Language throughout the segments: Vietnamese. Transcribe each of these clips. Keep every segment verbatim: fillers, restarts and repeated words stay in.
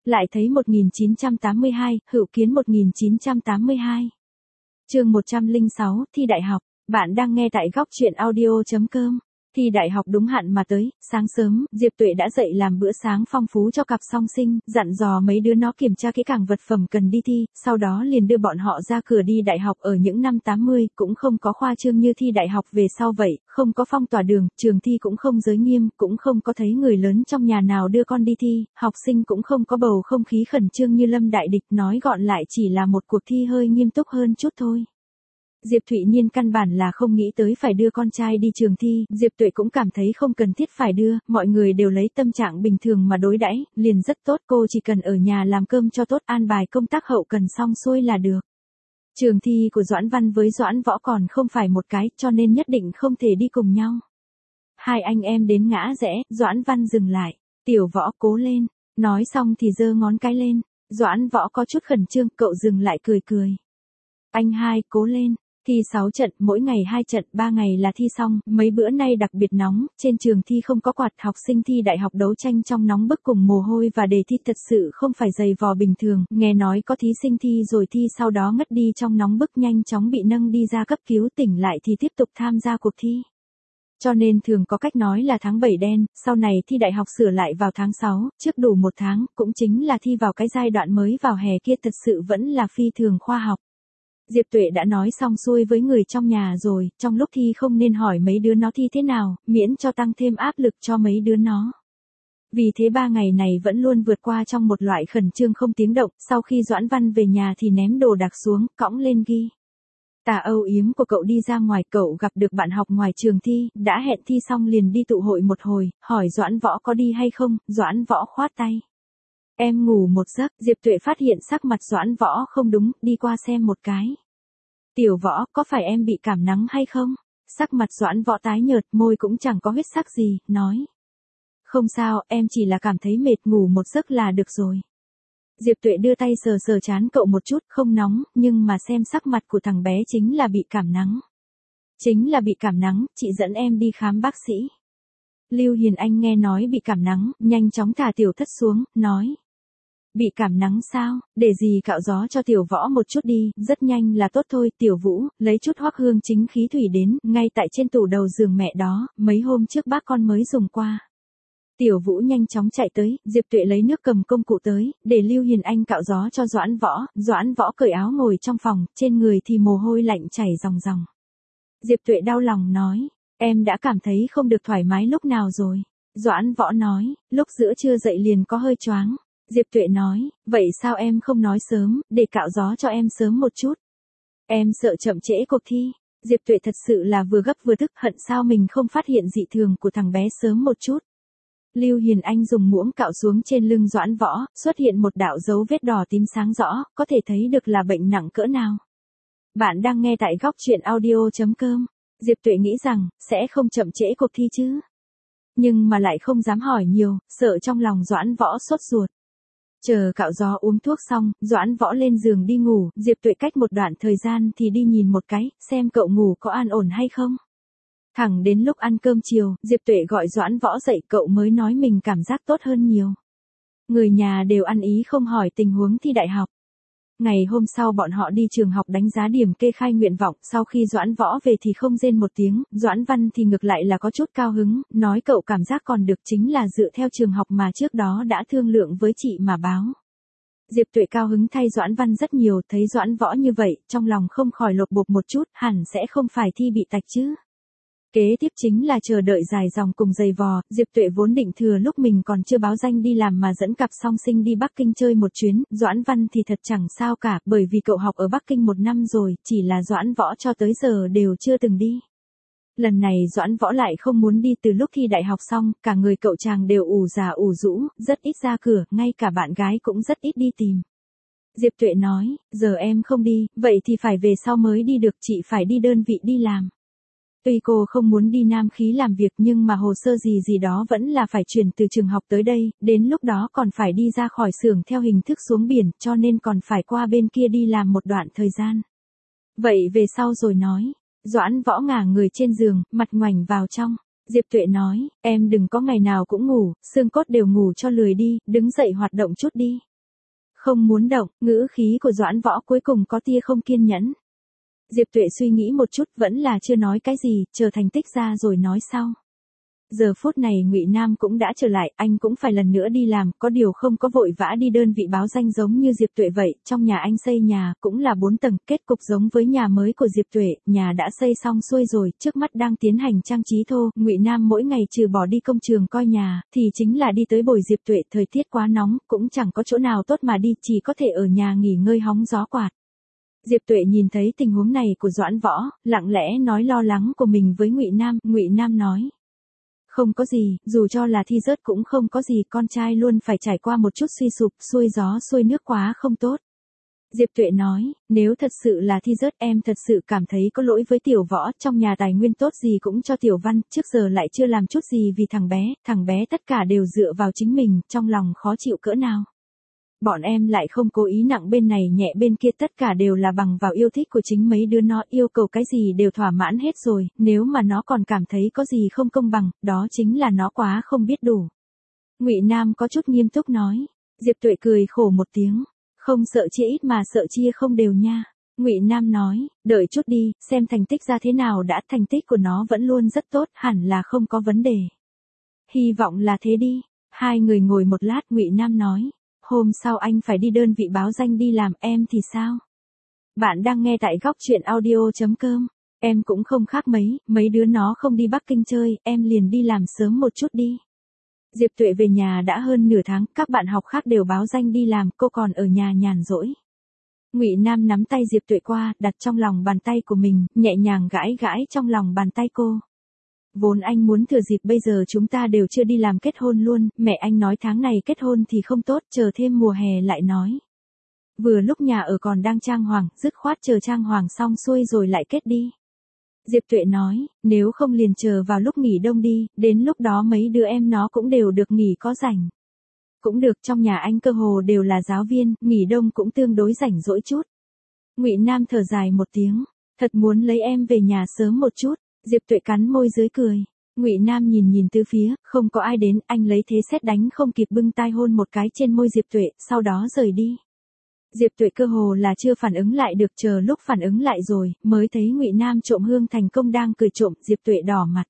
Lại thấy một nghìn chín trăm tám mươi hai, Hữu Kiến một nghìn chín trăm tám mươi hai. Chương một trăm lẻ sáu, thi đại học. Bạn đang nghe tại góc truyện audio chấm com. Thi đại học đúng hạn mà tới, sáng sớm, Diệp Tuệ đã dậy làm bữa sáng phong phú cho cặp song sinh, dặn dò mấy đứa nó kiểm tra kỹ càng vật phẩm cần đi thi, sau đó liền đưa bọn họ ra cửa đi đại học. Ở những năm tám mươi, cũng không có khoa trương như thi đại học về sau vậy, không có phong tỏa đường, trường thi cũng không giới nghiêm, cũng không có thấy người lớn trong nhà nào đưa con đi thi, học sinh cũng không có bầu không khí khẩn trương như Lâm Đại Địch, nói gọn lại chỉ là một cuộc thi hơi nghiêm túc hơn chút thôi. Diệp Thụy Nhiên căn bản là không nghĩ tới phải đưa con trai đi trường thi, Diệp Tuệ cũng cảm thấy không cần thiết phải đưa, mọi người đều lấy tâm trạng bình thường mà đối đãi, liền rất tốt, cô chỉ cần ở nhà làm cơm cho tốt, an bài công tác hậu cần xong xuôi là được. Trường thi của Doãn Văn với Doãn Võ còn không phải một cái, cho nên nhất định không thể đi cùng nhau. Hai anh em đến ngã rẽ, Doãn Văn dừng lại, Tiểu Võ cố lên, nói xong thì giơ ngón cái lên, Doãn Võ có chút khẩn trương, cậu dừng lại cười cười. Anh hai, cố lên. Thi sáu trận, mỗi ngày hai trận, ba ngày là thi xong, mấy bữa nay đặc biệt nóng, trên trường thi không có quạt, học sinh thi đại học đấu tranh trong nóng bức cùng mồ hôi và đề thi thật sự không phải dày vò bình thường, nghe nói có thí sinh thi rồi thi sau đó ngất đi trong nóng bức nhanh chóng bị nâng đi ra cấp cứu, tỉnh lại thì tiếp tục tham gia cuộc thi. Cho nên thường có cách nói là tháng bảy đen, sau này thi đại học sửa lại vào tháng sáu, trước đủ một tháng, cũng chính là thi vào cái giai đoạn mới vào hè kia, thật sự vẫn là phi thường khoa học. Diệp Tuệ đã nói xong xuôi với người trong nhà rồi, trong lúc thi không nên hỏi mấy đứa nó thi thế nào, miễn cho tăng thêm áp lực cho mấy đứa nó. Vì thế ba ngày này vẫn luôn vượt qua trong một loại khẩn trương không tiếng động, sau khi Doãn Văn về nhà thì ném đồ đạc xuống, cõng lên ghi. Tà âu yếm của cậu đi ra ngoài, cậu gặp được bạn học ngoài trường thi, đã hẹn thi xong liền đi tụ hội một hồi, hỏi Doãn Võ có đi hay không, Doãn Võ khoát tay. Em ngủ một giấc, Diệp Tuệ phát hiện sắc mặt Doãn Võ không đúng, đi qua xem một cái. Tiểu Võ, có phải em bị cảm nắng hay không? Sắc mặt Doãn Võ tái nhợt, môi cũng chẳng có huyết sắc gì, nói. Không sao, em chỉ là cảm thấy mệt, ngủ một giấc là được rồi. Diệp Tuệ đưa tay sờ sờ trán cậu một chút, không nóng, nhưng mà xem sắc mặt của thằng bé chính là bị cảm nắng. Chính là bị cảm nắng, chị dẫn em đi khám bác sĩ. Lưu Hiền Anh nghe nói bị cảm nắng, nhanh chóng thả Tiểu Thất xuống, nói. Bị cảm nắng sao, để gì cạo gió cho Tiểu Võ một chút đi, rất nhanh là tốt thôi. Tiểu Vũ, lấy chút hoắc hương chính khí thủy đến, ngay tại trên tủ đầu giường mẹ đó, mấy hôm trước bác con mới dùng qua. Tiểu Vũ nhanh chóng chạy tới, Diệp Tuệ lấy nước cầm công cụ tới, để Lưu Hiền Anh cạo gió cho Doãn Võ. Doãn Võ cởi áo ngồi trong phòng, trên người thì mồ hôi lạnh chảy ròng ròng. Diệp Tuệ đau lòng nói, em đã cảm thấy không được thoải mái lúc nào rồi? Doãn Võ nói, lúc giữa trưa dậy liền có hơi choáng. Diệp Tuệ nói, vậy sao em không nói sớm, để cạo gió cho em sớm một chút? Em sợ chậm trễ cuộc thi. Diệp Tuệ thật sự là vừa gấp vừa tức, hận sao mình không phát hiện dị thường của thằng bé sớm một chút. Lưu Hiền Anh dùng muỗng cạo xuống trên lưng Doãn Võ, xuất hiện một đạo dấu vết đỏ tím sáng rõ, có thể thấy được là bệnh nặng cỡ nào. Bạn đang nghe tại góc truyện audio chấm com. Diệp Tuệ nghĩ rằng, sẽ không chậm trễ cuộc thi chứ. Nhưng mà lại không dám hỏi nhiều, sợ trong lòng Doãn Võ sốt ruột. Chờ cạo gió uống thuốc xong, Doãn Võ lên giường đi ngủ, Diệp Tuệ cách một đoạn thời gian thì đi nhìn một cái, xem cậu ngủ có an ổn hay không. Thẳng đến lúc ăn cơm chiều, Diệp Tuệ gọi Doãn Võ dậy, cậu mới nói mình cảm giác tốt hơn nhiều. Người nhà đều ăn ý không hỏi tình huống thi đại học. Ngày hôm sau bọn họ đi trường học đánh giá điểm kê khai nguyện vọng, sau khi Doãn Võ về thì không rên một tiếng, Doãn Văn thì ngược lại là có chút cao hứng, nói cậu cảm giác còn được, chính là dựa theo trường học mà trước đó đã thương lượng với chị mà báo. Diệp Tuệ cao hứng thay Doãn Văn rất nhiều, thấy Doãn Võ như vậy, trong lòng không khỏi lột bột một chút, hẳn sẽ không phải thi bị tạch chứ. Kế tiếp chính là chờ đợi dài dòng cùng dày vò, Diệp Tuệ vốn định thừa lúc mình còn chưa báo danh đi làm mà dẫn cặp song sinh đi Bắc Kinh chơi một chuyến, Doãn Văn thì thật chẳng sao cả, bởi vì cậu học ở Bắc Kinh một năm rồi, chỉ là Doãn Võ cho tới giờ đều chưa từng đi. Lần này Doãn Võ lại không muốn đi, từ lúc thi đại học xong, cả người cậu chàng đều ủ già ủ rũ, rất ít ra cửa, ngay cả bạn gái cũng rất ít đi tìm. Diệp Tuệ nói, giờ em không đi, vậy thì phải về sau mới đi được, chị phải đi đơn vị đi làm. Tuy cô không muốn đi Nam Khí làm việc nhưng mà hồ sơ gì gì đó vẫn là phải chuyển từ trường học tới đây, đến lúc đó còn phải đi ra khỏi xưởng theo hình thức xuống biển, cho nên còn phải qua bên kia đi làm một đoạn thời gian. Vậy về sau rồi nói. Doãn Võ ngả người trên giường, mặt ngoảnh vào trong. Diệp Tuệ nói, em đừng có ngày nào cũng ngủ, xương cốt đều ngủ cho lười đi, đứng dậy hoạt động chút đi. Không muốn động, ngữ khí của Doãn Võ cuối cùng có tia không kiên nhẫn. Diệp Tuệ suy nghĩ một chút vẫn là chưa nói cái gì, chờ thành tích ra rồi nói sau. Giờ phút này Ngụy Nam cũng đã trở lại, anh cũng phải lần nữa đi làm, có điều không có vội vã đi đơn vị báo danh giống như Diệp Tuệ vậy, trong nhà anh xây nhà, cũng là bốn tầng, kết cục giống với nhà mới của Diệp Tuệ, nhà đã xây xong xuôi rồi, trước mắt đang tiến hành trang trí thô, Ngụy Nam mỗi ngày trừ bỏ đi công trường coi nhà, thì chính là đi tới bồi Diệp Tuệ, thời tiết quá nóng, cũng chẳng có chỗ nào tốt mà đi, chỉ có thể ở nhà nghỉ ngơi hóng gió quạt. Diệp Tuệ nhìn thấy tình huống này của Doãn Võ, lặng lẽ nói lo lắng của mình với Ngụy Nam, Ngụy Nam nói. Không có gì, dù cho là thi rớt cũng không có gì, con trai luôn phải trải qua một chút suy sụp, xuôi gió xuôi nước quá không tốt. Diệp Tuệ nói, nếu thật sự là thi rớt em thật sự cảm thấy có lỗi với Tiểu Võ, trong nhà tài nguyên tốt gì cũng cho Tiểu Văn, trước giờ lại chưa làm chút gì vì thằng bé, thằng bé tất cả đều dựa vào chính mình, trong lòng khó chịu cỡ nào. Bọn em lại không cố ý nặng bên này nhẹ bên kia, tất cả đều là bằng vào yêu thích của chính mấy đứa nó, yêu cầu cái gì đều thỏa mãn hết rồi, nếu mà nó còn cảm thấy có gì không công bằng, đó chính là nó quá không biết đủ. Ngụy Nam có chút nghiêm túc nói. Diệp Tuệ cười khổ một tiếng, không sợ chia ít mà sợ chia không đều nha. Ngụy Nam nói, đợi chút đi, xem thành tích ra thế nào đã, thành tích của nó vẫn luôn rất tốt, hẳn là không có vấn đề. Hy vọng là thế đi. Hai người ngồi một lát, Ngụy Nam nói. Hôm sau anh phải đi đơn vị báo danh đi làm, em thì sao? Bạn đang nghe tại góc truyện audio chấm com. Em cũng không khác mấy, mấy đứa nó không đi Bắc Kinh chơi, em liền đi làm sớm một chút đi. Diệp Tuệ về nhà đã hơn nửa tháng, các bạn học khác đều báo danh đi làm, cô còn ở nhà nhàn rỗi. Ngụy Nam nắm tay Diệp Tuệ qua, đặt trong lòng bàn tay của mình, nhẹ nhàng gãi gãi trong lòng bàn tay cô. Vốn anh muốn thừa dịp bây giờ chúng ta đều chưa đi làm kết hôn luôn, mẹ anh nói tháng này kết hôn thì không tốt, chờ thêm mùa hè lại nói. Vừa lúc nhà ở còn đang trang hoàng, dứt khoát chờ trang hoàng xong xuôi rồi lại kết đi. Diệp Tuệ nói, nếu không liền chờ vào lúc nghỉ đông đi, đến lúc đó mấy đứa em nó cũng đều được nghỉ có rảnh. Cũng được, trong nhà anh cơ hồ đều là giáo viên, nghỉ đông cũng tương đối rảnh rỗi chút. Ngụy Nam thở dài một tiếng, thật muốn lấy em về nhà sớm một chút. Diệp Tuệ cắn môi dưới cười. Ngụy Nam nhìn nhìn tứ phía, không có ai đến, anh lấy thế sét đánh không kịp bưng tai hôn một cái trên môi Diệp Tuệ, sau đó rời đi. Diệp Tuệ cơ hồ là chưa phản ứng lại được, chờ lúc phản ứng lại rồi, mới thấy Ngụy Nam trộm hương thành công đang cười trộm, Diệp Tuệ đỏ mặt.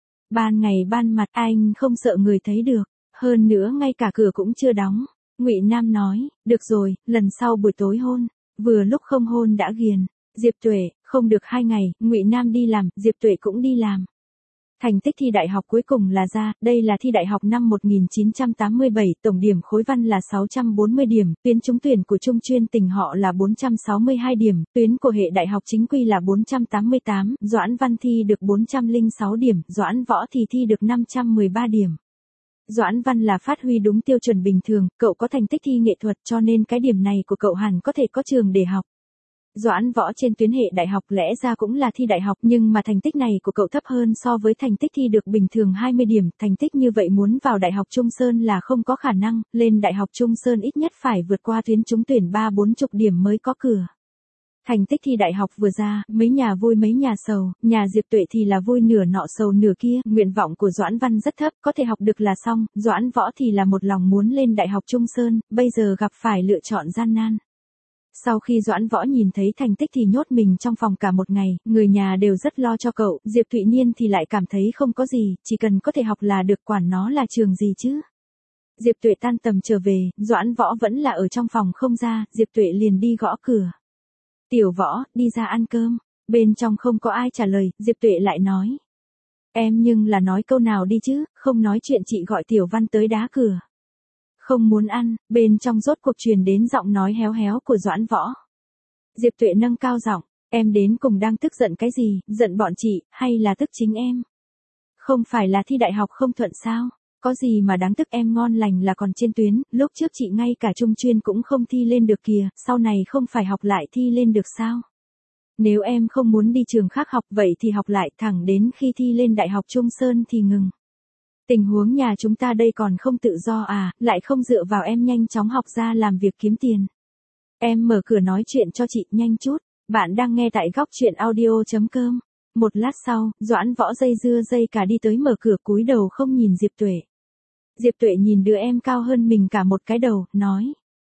Ban ngày ban mặt anh không sợ người thấy được, hơn nữa ngay cả cửa cũng chưa đóng. Ngụy Nam nói, được rồi, lần sau buổi tối hôn, vừa lúc không hôn đã ghiền. Diệp Tuệ, không được hai ngày, Ngụy Nam đi làm, Diệp Tuệ cũng đi làm. Thành tích thi đại học cuối cùng là ra, đây là thi đại học năm một nghìn chín trăm tám mươi bảy, tổng điểm khối văn là sáu trăm bốn mươi điểm, tuyến trúng tuyển của Trung chuyên tỉnh họ là bốn trăm sáu mươi hai điểm, tuyến của hệ đại học chính quy là bốn trăm tám mươi tám, Doãn Văn thi được bốn trăm lẻ sáu điểm, Doãn Võ thì thi được năm trăm mười ba điểm. Doãn Văn là phát huy đúng tiêu chuẩn bình thường, cậu có thành tích thi nghệ thuật cho nên cái điểm này của cậu hẳn có thể có trường để học. Doãn Võ trên tuyến hệ đại học lẽ ra cũng là thi đại học nhưng mà thành tích này của cậu thấp hơn so với thành tích thi được bình thường hai mươi điểm, thành tích như vậy muốn vào Đại học Trung Sơn là không có khả năng, lên Đại học Trung Sơn ít nhất phải vượt qua tuyến trúng tuyển ba bốn chục điểm mới có cửa. Thành tích thi đại học vừa ra, mấy nhà vui mấy nhà sầu, nhà Diệp Tuệ thì là vui nửa nọ sầu nửa kia, nguyện vọng của Doãn Văn rất thấp, có thể học được là xong, Doãn Võ thì là một lòng muốn lên Đại học Trung Sơn, bây giờ gặp phải lựa chọn gian nan. Sau khi Doãn Võ nhìn thấy thành tích thì nhốt mình trong phòng cả một ngày, người nhà đều rất lo cho cậu, Diệp Thụy Niên thì lại cảm thấy không có gì, chỉ cần có thể học là được, quản nó là trường gì chứ. Diệp Tuệ tan tầm trở về, Doãn Võ vẫn là ở trong phòng không ra, Diệp Tuệ liền đi gõ cửa. Tiểu Võ, đi ra ăn cơm. Bên trong không có ai trả lời, Diệp Tuệ lại nói. Em nhưng là nói câu nào đi chứ, không nói chuyện chị gọi Tiểu Văn tới đá cửa. Không muốn ăn, bên trong rốt cuộc truyền đến giọng nói héo héo của Doãn Võ. Diệp Tuệ nâng cao giọng, em đến cùng đang tức giận cái gì, giận bọn chị, hay là tức chính em? Không phải là thi đại học không thuận sao? Có gì mà đáng tức, em ngon lành là còn trên tuyến, lúc trước chị ngay cả trung chuyên cũng không thi lên được kìa, sau này không phải học lại thi lên được sao? Nếu em không muốn đi trường khác học vậy thì học lại, thẳng đến khi thi lên Đại học Trung Sơn thì ngừng. Tình huống nhà chúng ta đây còn không tự do à, lại không dựa vào em nhanh chóng học ra làm việc kiếm tiền. Em mở cửa nói chuyện cho chị nhanh chút, bạn đang nghe tại góc truyện audio chấm com. Một lát sau, Doãn Võ dây dưa dây cả đi tới mở cửa, cúi đầu không nhìn Diệp Tuệ. Diệp Tuệ nhìn đứa em cao hơn mình cả một cái đầu, nói.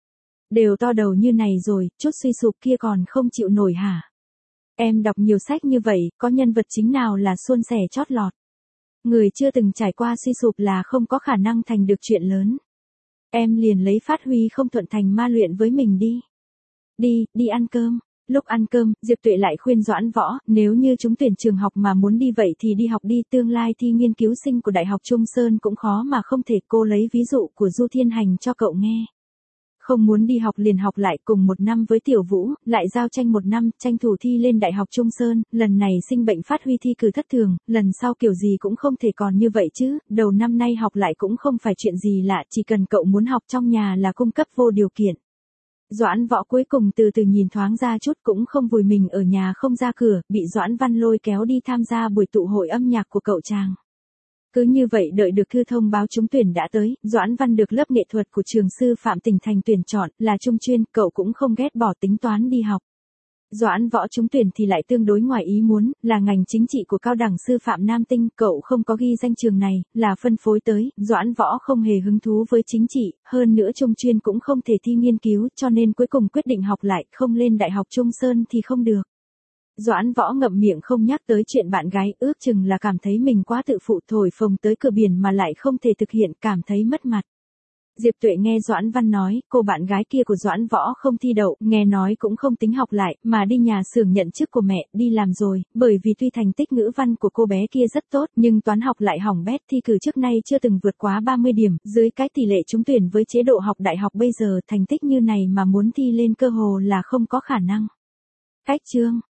Đều to đầu như này rồi, chút suy sụp kia còn không chịu nổi hả? Em đọc nhiều sách như vậy, có nhân vật chính nào là suôn sẻ chót lọt? Người chưa từng trải qua suy sụp là không có khả năng thành được chuyện lớn. Em liền lấy phát huy không thuận thành ma luyện với mình đi. Đi, đi ăn cơm. Lúc ăn cơm, Diệp Tuệ lại khuyên Doãn Võ, nếu như trúng tuyển trường học mà muốn đi vậy thì đi học đi, tương lai thi nghiên cứu sinh của Đại học Trung Sơn cũng khó mà không thể. Cô lấy ví dụ của Du Thiên Hành cho cậu nghe. Không muốn đi học liền học lại cùng một năm với Tiểu Vũ, lại giao tranh một năm, tranh thủ thi lên Đại học Trung Sơn, lần này sinh bệnh phát huy thi cử thất thường, lần sau kiểu gì cũng không thể còn như vậy chứ, đầu năm nay học lại cũng không phải chuyện gì lạ, chỉ cần cậu muốn học trong nhà là cung cấp vô điều kiện. Doãn Võ cuối cùng từ từ nhìn thoáng ra chút cũng không vùi mình ở nhà không ra cửa, bị Doãn Văn lôi kéo đi tham gia buổi tụ hội âm nhạc của cậu chàng. Cứ như vậy đợi được thư thông báo trúng tuyển đã tới, Doãn Văn được lớp nghệ thuật của trường sư phạm tỉnh thành tuyển chọn, là trung chuyên, cậu cũng không ghét bỏ tính toán đi học. Doãn Võ trúng tuyển thì lại tương đối ngoài ý muốn, là ngành chính trị của cao đẳng sư phạm Nam Tinh, cậu không có ghi danh trường này, là phân phối tới, Doãn Võ không hề hứng thú với chính trị, hơn nữa trung chuyên cũng không thể thi nghiên cứu, cho nên cuối cùng quyết định học lại, không lên Đại học Trung Sơn thì không được. Doãn Võ ngậm miệng không nhắc tới chuyện bạn gái, ước chừng là cảm thấy mình quá tự phụ, thổi phồng tới cửa biển mà lại không thể thực hiện, cảm thấy mất mặt. Diệp Tuệ nghe Doãn Văn nói, cô bạn gái kia của Doãn Võ không thi đậu, nghe nói cũng không tính học lại, mà đi nhà xưởng nhận chức của mẹ, đi làm rồi, bởi vì tuy thành tích ngữ văn của cô bé kia rất tốt, nhưng toán học lại hỏng bét, thi cử trước nay chưa từng vượt quá ba mươi điểm, dưới cái tỷ lệ trúng tuyển với chế độ học đại học bây giờ, thành tích như này mà muốn thi lên cơ hồ là không có khả năng. Cách chương